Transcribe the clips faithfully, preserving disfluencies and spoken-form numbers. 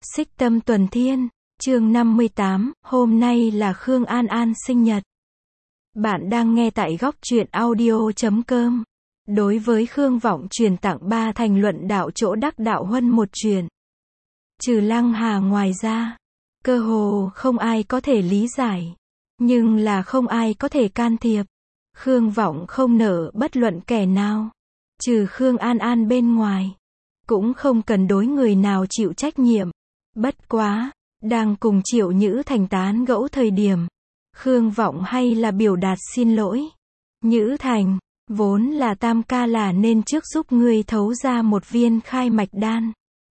Xích Tâm Tuần Thiên, chương năm mươi tám, hôm nay là Khương An An sinh nhật. Bạn đang nghe tại góc truyện audio chấm com. Đối với Khương Vọng truyền tặng ba thành luận đạo chỗ đắc đạo huân một truyền. Trừ Lăng Hà ngoài ra, cơ hồ không ai có thể lý giải, nhưng là không ai có thể can thiệp. Khương Vọng không nợ bất luận kẻ nào, trừ Khương An An bên ngoài, cũng không cần đối người nào chịu trách nhiệm. Bất quá, đang cùng Triệu Nhữ Thành tán gẫu thời điểm, Khương Vọng hay là biểu đạt xin lỗi. Nhữ Thành, vốn là tam ca là nên trước giúp ngươi thấu ra một viên khai mạch đan.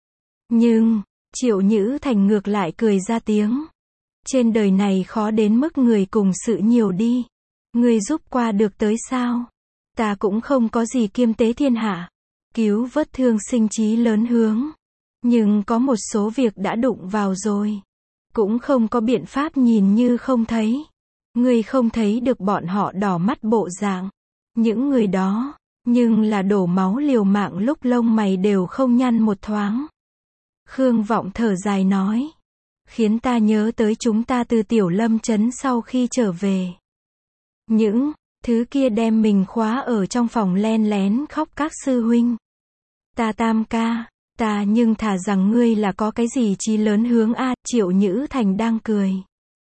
Nhưng, Triệu Nhữ Thành ngược lại cười ra tiếng. Trên đời này khó đến mức người cùng sự nhiều đi. Ngươi giúp qua được tới sao? Ta cũng không có gì kiêm tế thiên hạ, cứu vớt thương sinh chí lớn hướng. Nhưng có một số việc đã đụng vào rồi, cũng không có biện pháp nhìn như không thấy. Ngươi không thấy được bọn họ đỏ mắt bộ dạng. Những người đó, nhưng là đổ máu liều mạng lúc lông mày đều không nhăn một thoáng. Khương Vọng thở dài nói, khiến ta nhớ tới chúng ta từ Tiểu Lâm trấn sau khi trở về. Những thứ kia đem mình khóa ở trong phòng len lén khóc các sư huynh. Ta tam ca, ta nhưng thà rằng ngươi là có cái gì chí lớn hướng a. Triệu Nhữ Thành đang cười,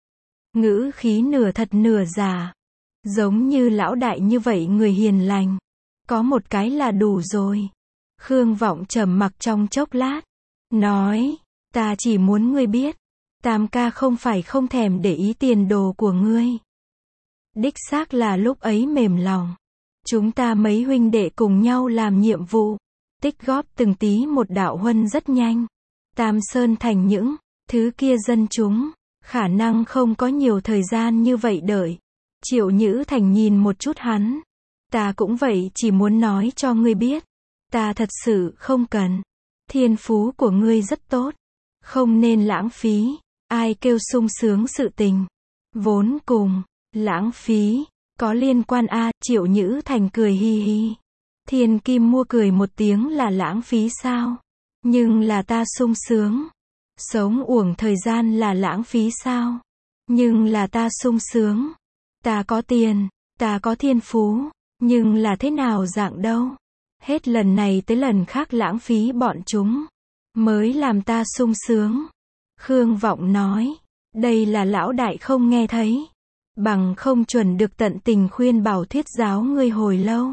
ngữ khí nửa thật nửa giả, giống như lão đại như vậy người hiền lành, có một cái là đủ rồi. Khương Vọng trầm mặc trong chốc lát, nói, ta chỉ muốn ngươi biết, tam ca không phải không thèm để ý tiền đồ của ngươi. Đích xác là lúc ấy mềm lòng, chúng ta mấy huynh đệ cùng nhau làm nhiệm vụ, tích góp từng tí một đạo huân rất nhanh. Tam Sơn thành những thứ kia dân chúng, khả năng không có nhiều thời gian như vậy đợi. Triệu Nhữ Thành nhìn một chút hắn. Ta cũng vậy, chỉ muốn nói cho ngươi biết, ta thật sự không cần. Thiên phú của ngươi rất tốt, không nên lãng phí. Ai kêu sung sướng sự tình, vốn cùng lãng phí có liên quan a. Triệu Nhữ Thành cười hi hi. Thiên Kim Mua cười một tiếng là lãng phí sao? Nhưng là ta sung sướng. Sống uổng thời gian là lãng phí sao? Nhưng là ta sung sướng. Ta có tiền, ta có thiên phú, nhưng là thế nào dạng đâu? Hết lần này tới lần khác lãng phí bọn chúng, mới làm ta sung sướng. Khương Vọng nói, đây là lão đại không nghe thấy, bằng không chuẩn được tận tình khuyên bảo thuyết giáo ngươi hồi lâu.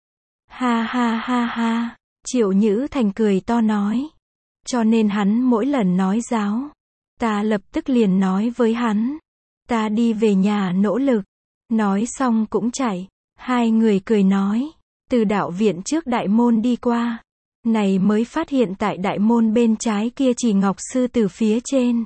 Ha ha ha ha, Triệu Nhữ Thành cười to nói. Cho nên hắn mỗi lần nói giáo, ta lập tức liền nói với hắn, ta đi về nhà nỗ lực. Nói xong cũng chạy. Hai người cười nói, từ đạo viện trước đại môn đi qua, này mới phát hiện tại đại môn bên trái kia chỉ Ngọc Sư Tử phía trên.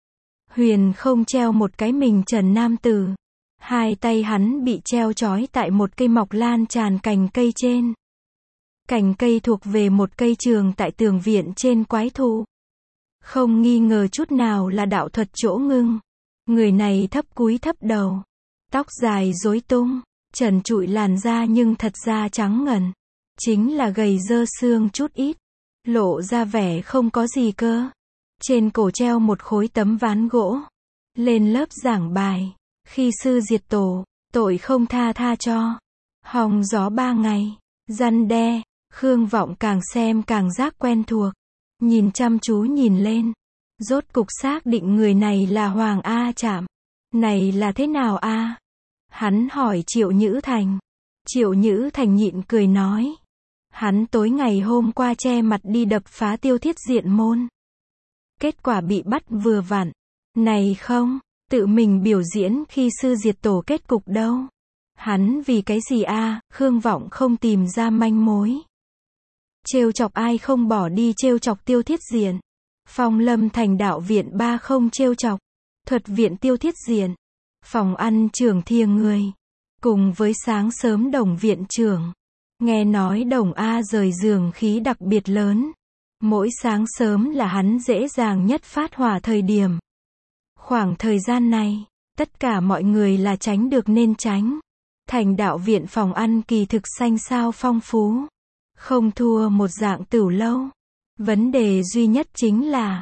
Huyền không treo một cái mình trần nam tử. Hai tay hắn bị treo trói tại một cây mọc lan tràn cành cây trên. Cành cây thuộc về một cây trường tại tường viện trên quái thụ. Không nghi ngờ chút nào là đạo thuật chỗ ngưng. Người này thấp cúi thấp đầu, tóc dài rối tung, trần trụi làn da nhưng thật ra trắng ngần. Chính là gầy dơ xương chút ít, lộ ra vẻ không có gì cơ. Trên cổ treo một khối tấm ván gỗ. Lên lớp giảng bài, khi sư diệt tổ, tội không tha tha cho. Hòng gió ba ngày, răn đe. Khương Vọng càng xem càng giác quen thuộc. Nhìn chăm chú nhìn lên, rốt cục xác định người này là Hoàng A Trạm. Này là thế nào a? Hắn hỏi Triệu Nhữ Thành. Triệu Nhữ Thành nhịn cười nói, hắn tối ngày hôm qua che mặt đi đập phá Tiêu Thiết Diện môn, kết quả bị bắt vừa vặn. Này không, tự mình biểu diễn khi sư diệt tổ kết cục đâu. Hắn vì cái gì a? Khương Vọng không tìm ra manh mối. Trêu chọc ai không bỏ đi trêu chọc Tiêu Thiết Diện. Phong Lâm Thành đạo viện ba không trêu chọc. Thuật viện Tiêu Thiết Diện. Phòng ăn trưởng thiêng người. Cùng với sáng sớm Đồng viện trưởng. Nghe nói Đồng A rời giường khí đặc biệt lớn. Mỗi sáng sớm là hắn dễ dàng nhất phát hỏa thời điểm. Khoảng thời gian này, tất cả mọi người là tránh được nên tránh. Thành đạo viện phòng ăn kỳ thực xanh sao phong phú. Không thua một dạng tửu lâu. Vấn đề duy nhất chính là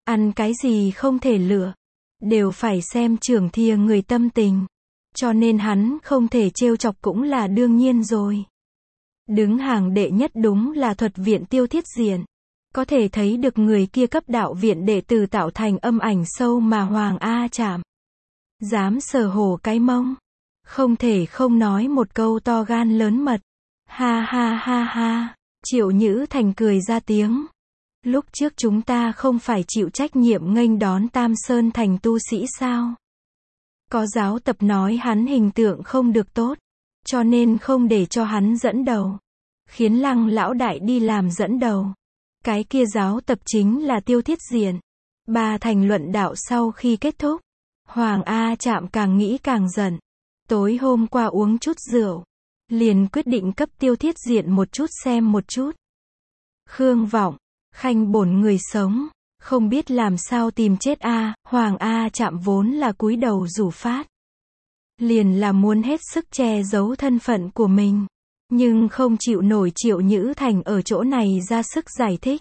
Ăn cái gì không thể lựa, đều phải xem trưởng thìa người tâm tình. Cho nên hắn không thể trêu chọc cũng là đương nhiên rồi. Đứng hàng đệ nhất đúng là thuật viện Tiêu Thiết Diện. Có thể thấy được người kia cấp đạo viện đệ tử tạo thành âm ảnh sâu mà Hoàng A Trạm dám sờ hổ cái mông. Không thể không nói một câu to gan lớn mật. Ha ha ha ha. Triệu Nhữ Thành cười ra tiếng. Lúc trước chúng ta không phải chịu trách nhiệm nghênh đón Tam Sơn thành tu sĩ sao? Có giáo tập nói hắn hình tượng không được tốt, cho nên không để cho hắn dẫn đầu. Khiến Lăng lão đại đi làm dẫn đầu. Cái kia giáo tập chính là Tiêu Thiết Diện. Ba thành luận đạo sau khi kết thúc, Hoàng A Trạm càng nghĩ càng giận. Tối hôm qua uống chút rượu, liền quyết định cấp Tiêu Thiết Diện một chút xem một chút. Khương Vọng, khanh bổn người sống, không biết làm sao tìm chết a. Hoàng A Trạm vốn là cúi đầu rủ phát, liền là muốn hết sức che giấu thân phận của mình, nhưng không chịu nổi Triệu Nhữ Thành ở chỗ này ra sức giải thích.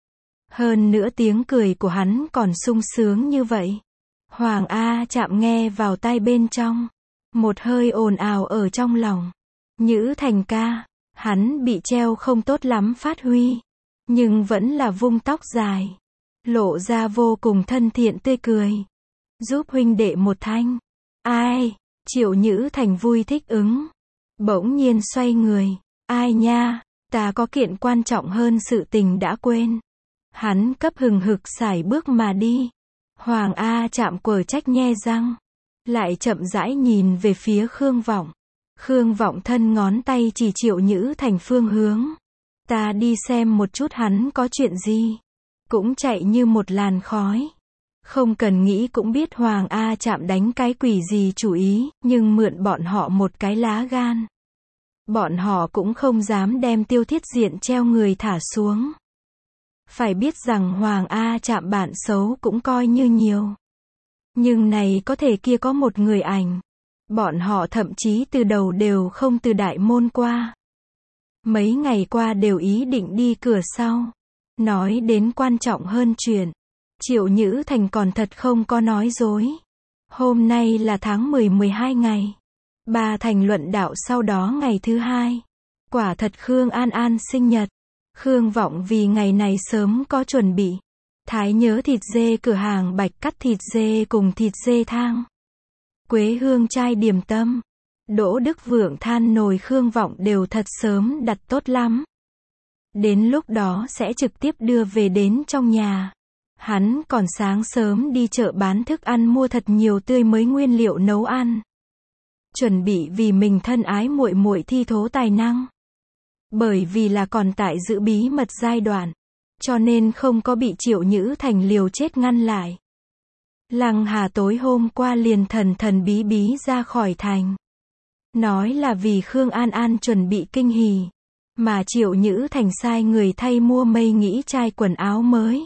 Hơn nữa tiếng cười của hắn còn sung sướng như vậy. Hoàng A Trạm nghe vào tai bên trong, một hơi ồn ào ở trong lòng. Nhữ Thành ca, hắn bị treo không tốt lắm phát huy, nhưng vẫn là vung tóc dài, lộ ra vô cùng thân thiện tươi cười. Giúp huynh đệ một thanh. Ai? Triệu Nhữ Thành vui thích ứng. Bỗng nhiên xoay người. Ai nha, ta có kiện quan trọng hơn sự tình đã quên. Hắn cấp hừng hực sải bước mà đi. Hoàng A Trạm quở trách nhe răng, lại chậm rãi nhìn về phía Khương Vọng. Khương Vọng thân ngón tay chỉ Triệu Nhữ Thành phương hướng. Ta đi xem một chút hắn có chuyện gì. Cũng chạy như một làn khói. Không cần nghĩ cũng biết Hoàng A Trạm đánh cái quỷ gì chủ ý, nhưng mượn bọn họ một cái lá gan. Bọn họ cũng không dám đem Tiêu Thiết Diện treo người thả xuống. Phải biết rằng Hoàng A Trạm bạn xấu cũng coi như nhiều. Nhưng này có thể kia có một người ảnh. Bọn họ thậm chí từ đầu đều không từ đại môn qua. Mấy ngày qua đều ý định đi cửa sau. Nói đến quan trọng hơn chuyện, Triệu Nhữ Thành còn thật không có nói dối. Hôm nay là tháng mười mười hai ngày. Ba thành luận đạo sau đó ngày thứ hai. Quả thật Khương An An sinh nhật. Khương Vọng vì ngày này sớm có chuẩn bị. Thái nhớ thịt dê cửa hàng Bạch cắt thịt dê cùng thịt dê thang. Quế hương chai điểm tâm. Đỗ Đức Vượng than nồi Khương Vọng đều thật sớm đặt tốt lắm. Đến lúc đó sẽ trực tiếp đưa về đến trong nhà. Hắn còn sáng sớm đi chợ bán thức ăn mua thật nhiều tươi mới nguyên liệu nấu ăn. Chuẩn bị vì mình thân ái muội muội thi thố tài năng. Bởi vì là còn tại giữ bí mật giai đoạn, cho nên không có bị Triệu Nhữ Thành liều chết ngăn lại. Lăng Hà tối hôm qua liền thần thần bí bí ra khỏi thành. Nói là vì Khương An An chuẩn bị kinh hỉ. Mà Triệu Nhữ Thành sai người thay mua mây nghĩ chai quần áo mới.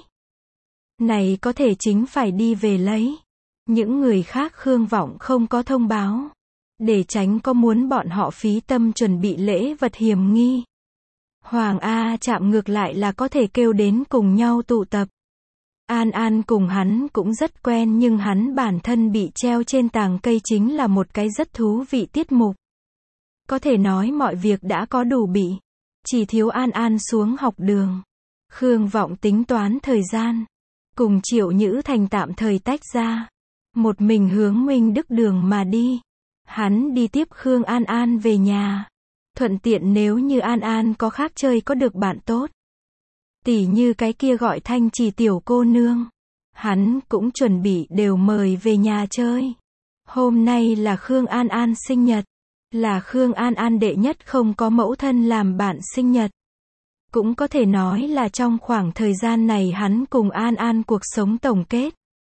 Này có thể chính phải đi về lấy. Những người khác Khương Vọng không có thông báo. Để tránh có muốn bọn họ phí tâm chuẩn bị lễ vật hiểm nghi. Hoàng A Trạm ngược lại là có thể kêu đến cùng nhau tụ tập. An An cùng hắn cũng rất quen nhưng hắn bản thân bị treo trên tàng cây chính là một cái rất thú vị tiết mục. Có thể nói mọi việc đã có đủ bị. Chỉ thiếu An An xuống học đường. Khương Vọng tính toán thời gian. Cùng Triệu Nhữ Thành tạm thời tách ra. Một mình hướng Minh Đức đường mà đi. Hắn đi tiếp Khương An An về nhà. Thuận tiện nếu như An An có khác chơi có được bạn tốt. Tỉ như cái kia gọi Thanh Trì tiểu cô nương. Hắn cũng chuẩn bị đều mời về nhà chơi. Hôm nay là Khương An An sinh nhật. Là Khương An An đệ nhất không có mẫu thân làm bạn sinh nhật. Cũng có thể nói là trong khoảng thời gian này hắn cùng An An cuộc sống tổng kết.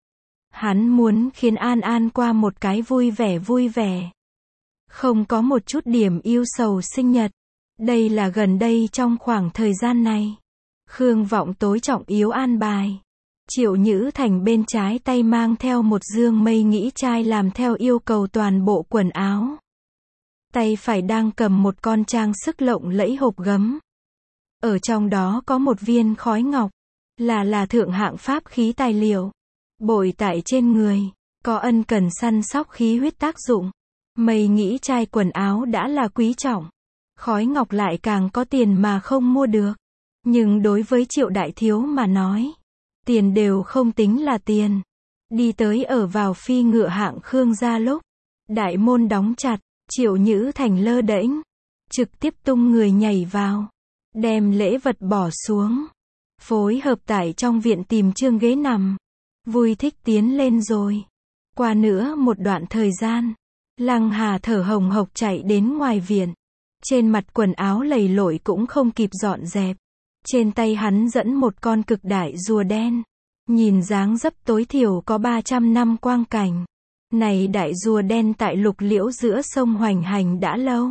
Hắn muốn khiến An An qua một cái vui vẻ vui vẻ. Không có một chút điểm yêu sầu sinh nhật. Đây là gần đây trong khoảng thời gian này. Khương Vọng tối trọng yếu an bài. Triệu Nhữ Thành bên trái tay mang theo một dương mây nghĩ chai làm theo yêu cầu toàn bộ quần áo. Tay phải đang cầm một con trang sức lộng lẫy hộp gấm. Ở trong đó có một viên khói ngọc. Là là thượng hạng pháp khí tài liệu. Bội tại trên người. Có ân cần săn sóc khí huyết tác dụng. Mây nghĩ trai quần áo đã là quý trọng. Khói ngọc lại càng có tiền mà không mua được. Nhưng đối với Triệu đại thiếu mà nói, tiền đều không tính là tiền. Đi tới ở vào phi ngựa hạng Khương gia lúc, đại môn đóng chặt, Triệu Nhữ Thành lơ đễnh, trực tiếp tung người nhảy vào, đem lễ vật bỏ xuống, phối hợp tại trong viện tìm chương ghế nằm, vui thích tiến lên rồi. Qua nữa một đoạn thời gian, Lăng Hà thở hồng hộc chạy đến ngoài viện, trên mặt quần áo lầy lội cũng không kịp dọn dẹp, trên tay hắn dẫn một con cực đại rùa đen, nhìn dáng dấp tối thiểu có ba trăm năm quang cảnh. Này đại rùa đen tại Lục Liễu giữa sông hoành hành đã lâu.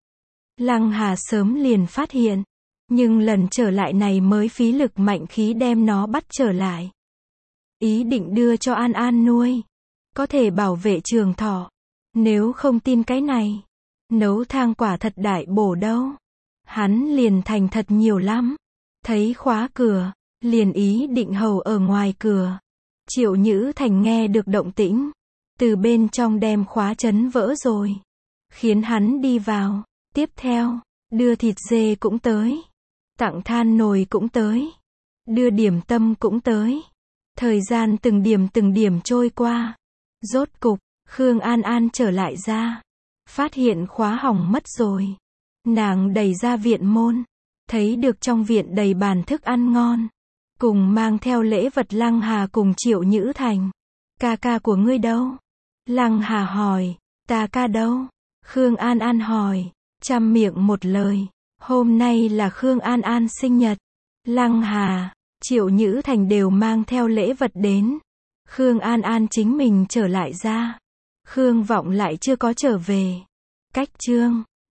Lăng Hà sớm liền phát hiện, nhưng lần trở lại này mới phí lực mạnh khí đem nó bắt trở lại. Ý định đưa cho An An nuôi, có thể bảo vệ trường thọ. Nếu không tin cái này, nấu thang quả thật đại bổ đâu. Hắn liền thành thật nhiều lắm. Thấy khóa cửa, liền ý định hầu ở ngoài cửa. Triệu Nhữ Thành nghe được động tĩnh, từ bên trong đem khóa chấn vỡ rồi, khiến hắn đi vào. Tiếp theo, đưa thịt dê cũng tới, tặng than nồi cũng tới, đưa điểm tâm cũng tới. Thời gian từng điểm từng điểm trôi qua. Rốt cục, Khương An An trở lại ra, phát hiện khóa hỏng mất rồi. Nàng đẩy ra viện môn, thấy được trong viện đầy bàn thức ăn ngon, cùng mang theo lễ vật. Lăng Hà cùng Triệu Nhữ Thành. Ca ca của ngươi đâu? Lăng Hà hỏi. Ta ca đâu? Khương An An hỏi. Trăm miệng một lời. Hôm nay là Khương An An sinh nhật. Lăng Hà, Triệu Nhữ Thành đều mang theo lễ vật đến. Khương An An chính mình trở lại ra. Khương Vọng lại chưa có trở về. Cách chương